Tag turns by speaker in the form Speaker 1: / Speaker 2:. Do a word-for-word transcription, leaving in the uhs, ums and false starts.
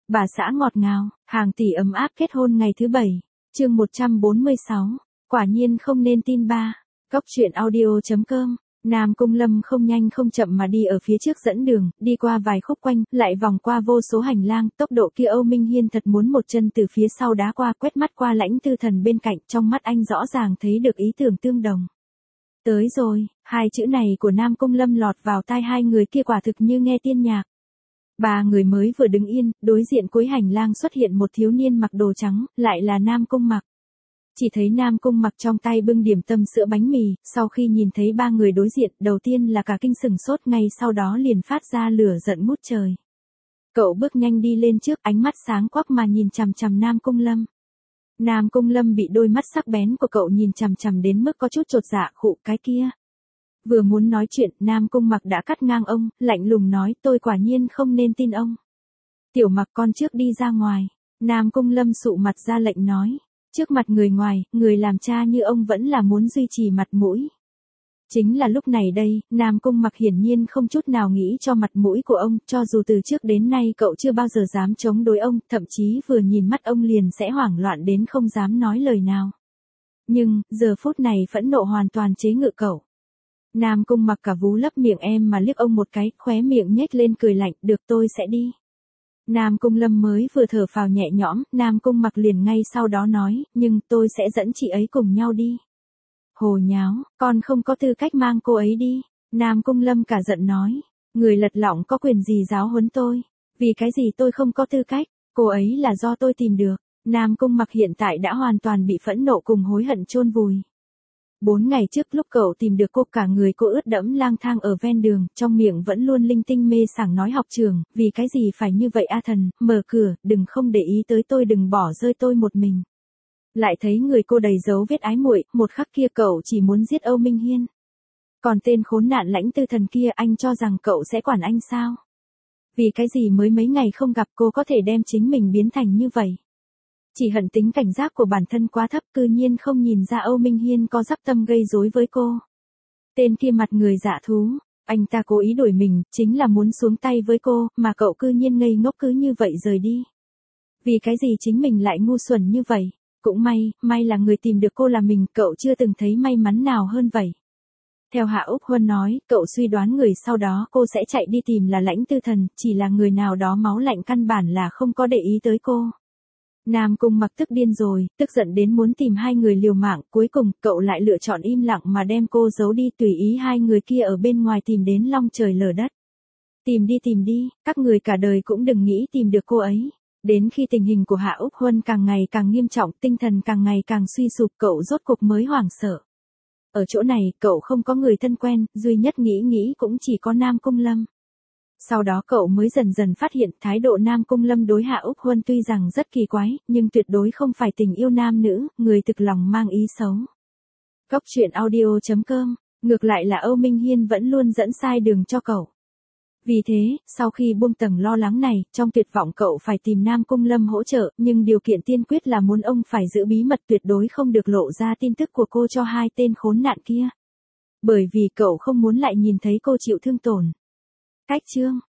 Speaker 1: Bà xã ngọt ngào, hàng tỷ ấm áp kết hôn ngày thứ bảy. Chương một trăm bốn mươi sáu. Quả nhiên không nên tin ba. Cốc truyện audio chấm com. Nam Cung Lâm không nhanh không chậm mà đi ở phía trước dẫn đường, đi qua vài khúc quanh, lại vòng qua vô số hành lang, tốc độ kia Âu Minh Hiên thật muốn một chân từ phía sau đá qua, quét mắt qua Lãnh Tư Thần bên cạnh, trong mắt anh rõ ràng thấy được ý tưởng tương đồng. Tới rồi, hai chữ này của Nam Cung Lâm lọt vào tai hai người kia quả thực như nghe tiên nhạc. Ba người mới vừa đứng yên, đối diện cuối hành lang xuất hiện một thiếu niên mặc đồ trắng, lại là Nam Cung Mặc. Chỉ thấy Nam Cung Mặc trong tay bưng điểm tâm sữa bánh mì, sau khi nhìn thấy ba người đối diện, đầu tiên là cả kinh sửng sốt, ngay sau đó liền phát ra lửa giận ngút trời. Cậu bước nhanh đi lên trước, ánh mắt sáng quắc mà nhìn chằm chằm Nam Cung Lâm. Nam Cung Lâm bị đôi mắt sắc bén của cậu nhìn chằm chằm đến mức có chút chột dạ, khụ cái kia. Vừa muốn nói chuyện, Nam Cung Mặc đã cắt ngang ông, lạnh lùng nói, tôi quả nhiên không nên tin ông. Tiểu Mặc con trước đi ra ngoài. Nam Cung Lâm sụ mặt ra lệnh nói. Trước mặt người ngoài, người làm cha như ông vẫn là muốn duy trì mặt mũi. Chính là lúc này đây, Nam Cung Mặc hiển nhiên không chút nào nghĩ cho mặt mũi của ông, cho dù từ trước đến nay cậu chưa bao giờ dám chống đối ông, thậm chí vừa nhìn mắt ông liền sẽ hoảng loạn đến không dám nói lời nào. Nhưng, giờ phút này phẫn nộ hoàn toàn chế ngự cậu. Nam Cung Mặc cả vú lấp miệng em mà liếc ông một cái, khóe miệng nhếch lên cười lạnh, được tôi sẽ đi. Nam Cung Lâm mới vừa thở phào nhẹ nhõm, Nam Cung Mặc liền ngay sau đó nói, nhưng tôi sẽ dẫn chị ấy cùng nhau đi. Hồ nháo, con không có tư cách mang cô ấy đi. Nam Cung Lâm cả giận nói, người lật lọng có quyền gì giáo huấn tôi, vì cái gì tôi không có tư cách, cô ấy là do tôi tìm được. Nam Cung Mặc hiện tại đã hoàn toàn bị phẫn nộ cùng hối hận chôn vùi. Bốn ngày trước lúc cậu tìm được cô, cả người cô ướt đẫm lang thang ở ven đường, trong miệng vẫn luôn linh tinh mê sảng nói học trường, vì cái gì phải như vậy a thần, mở cửa, đừng không để ý tới tôi, đừng bỏ rơi tôi một mình. Lại thấy người cô đầy dấu vết ái muội, một khắc kia cậu chỉ muốn giết Âu Minh Hiên. Còn tên khốn nạn Lãnh Tư Thần kia, anh cho rằng cậu sẽ quản anh sao? Vì cái gì mới mấy ngày không gặp cô có thể đem chính mình biến thành như vậy? Chỉ hận tính cảnh giác của bản thân quá thấp, cư nhiên không nhìn ra Âu Minh Hiên có dắp tâm gây rối với cô. Tên kia mặt người dạ thú, anh ta cố ý đuổi mình, chính là muốn xuống tay với cô, mà cậu cư nhiên ngây ngốc cứ như vậy rời đi. Vì cái gì chính mình lại ngu xuẩn như vậy? Cũng may, may là người tìm được cô là mình, cậu chưa từng thấy may mắn nào hơn vậy. Theo Hạ Úc Huân nói, cậu suy đoán người sau đó cô sẽ chạy đi tìm là Lãnh Tư Thần, chỉ là người nào đó máu lạnh căn bản là không có để ý tới cô. Nam Cung Mặc tức điên rồi, tức giận đến muốn tìm hai người liều mạng, cuối cùng cậu lại lựa chọn im lặng mà đem cô giấu đi, tùy ý hai người kia ở bên ngoài tìm đến long trời lở đất. Tìm đi tìm đi, các người cả đời cũng đừng nghĩ tìm được cô ấy. Đến khi tình hình của Hạ Úc Huân càng ngày càng nghiêm trọng, tinh thần càng ngày càng suy sụp, cậu rốt cục mới hoảng sợ. Ở chỗ này, cậu không có người thân quen, duy nhất nghĩ nghĩ cũng chỉ có Nam Cung Lâm. Sau đó cậu mới dần dần phát hiện thái độ Nam Cung Lâm đối Hạ Úc Huân tuy rằng rất kỳ quái, nhưng tuyệt đối không phải tình yêu nam nữ, người thực lòng mang ý xấu. Cốc truyện audio chấm com, ngược lại là Âu Minh Hiên vẫn luôn dẫn sai đường cho cậu. Vì thế, sau khi buông tầng lo lắng này, trong tuyệt vọng cậu phải tìm Nam Cung Lâm hỗ trợ, nhưng điều kiện tiên quyết là muốn ông phải giữ bí mật, tuyệt đối không được lộ ra tin tức của cô cho hai tên khốn nạn kia. Bởi vì cậu không muốn lại nhìn thấy cô chịu thương tổn. Cách chương